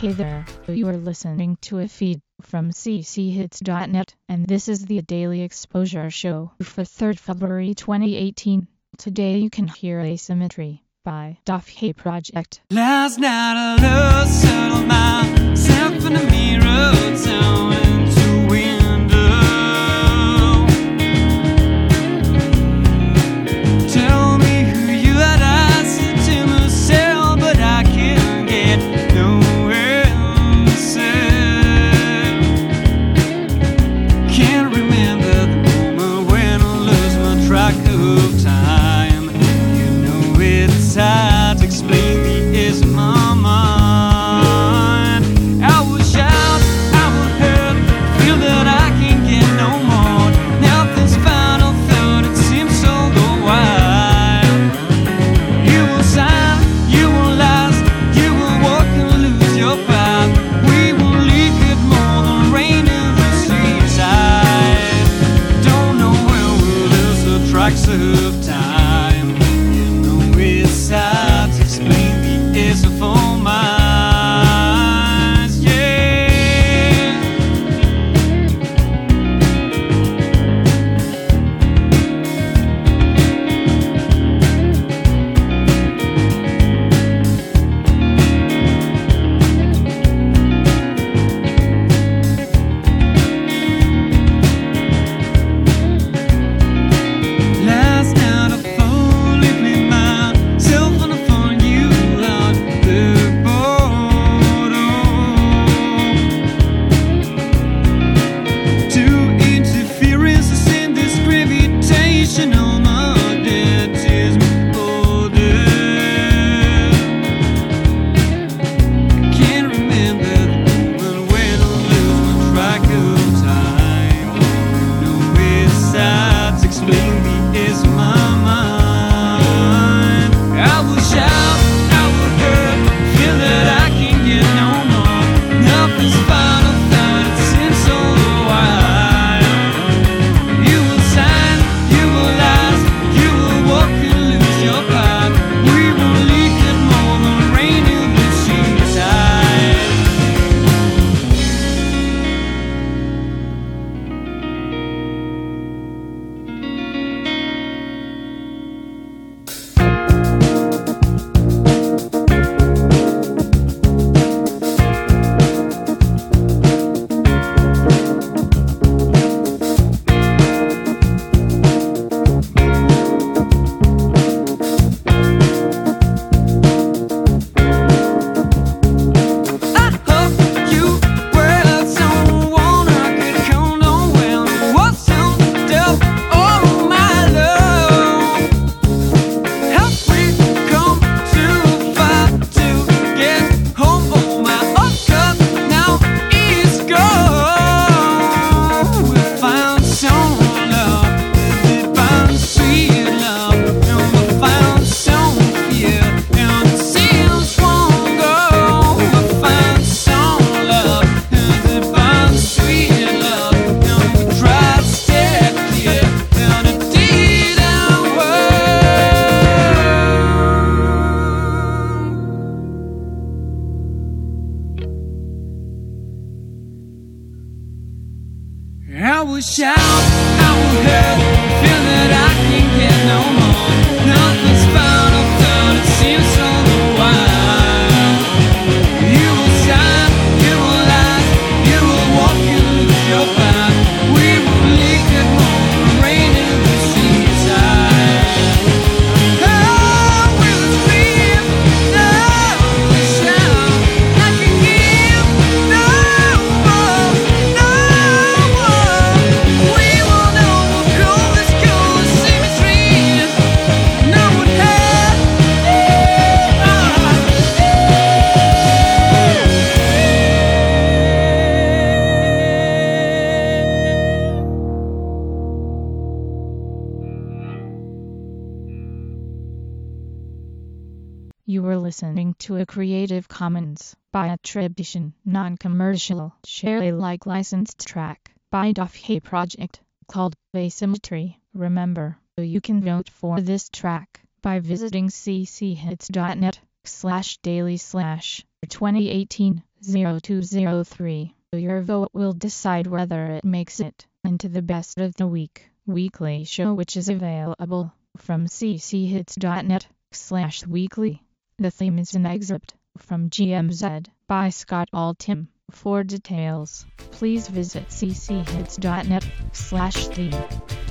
Hey there, you are listening to a feed from cchits.net, and this is the Daily Exposure Show for 3rd February 2018. Today you can hear Asymmetry by Dafhe Project. Last night I lost sight of myself in the mirror, down into window. Tell me who you are, I said to myself, but I can't get no answer. Can't remember the moment when I lose my track of time. You know it's hard to explain the ease of my mind. I will shout, I will hurt, feel that I can't get no more. Nothing's final thought, it seems so wild. You will sign, you will last, you will walk and lose your path. We will leak it more than rain in the seaside. Don't know when we'll lose the tracks of time. You know it's hard to explain the ease of all minds, yeah. Last night I fully blamed myself on the phone you out the bottom. Two interferences in this gravitational magnetism order. Can't remember the moment when I lose my track of time. No, it's hard to explain the ease of my mind. I will shout, I will hurt, feel that I can't get no more. Nothing's final thought, it seems so wild. You will sign, you will last, you will walk and lose your path. We will leak it more than rain in the seaside. I hope you were someone I could count on when it wasn't dealt all my love. Help me come too far to get home. Oh, my old cup now is gone. We found some love, we found sweet love, and we found some fear, and it seems won't go. We found some love, and we found sweet love, and we tried to stay clear, and it didn't work. I will shout, I will hurt, feel that I can't get no more. Nothing's final thought, it seems so wild. You will sign, you will last, you will walk and lose your path. We will leak it more than rain in the seaside. Oh, we will scream, no, we shout, I can give no more, no more. We will know what cold is cold, symmetry. No one had. You were listening to a Creative Commons by attribution, non-commercial, share Alike licensed track by Dafhe Project called Asymmetry. Remember, you can vote for this track by visiting cchits.net/daily/ 2018-0203. Your vote will decide whether it makes it into the Best of the Week weekly show, which is available from cchits.net/weekly. The theme is an excerpt from GMZ by Scott Altham. For details, please visit cchits.net/theme.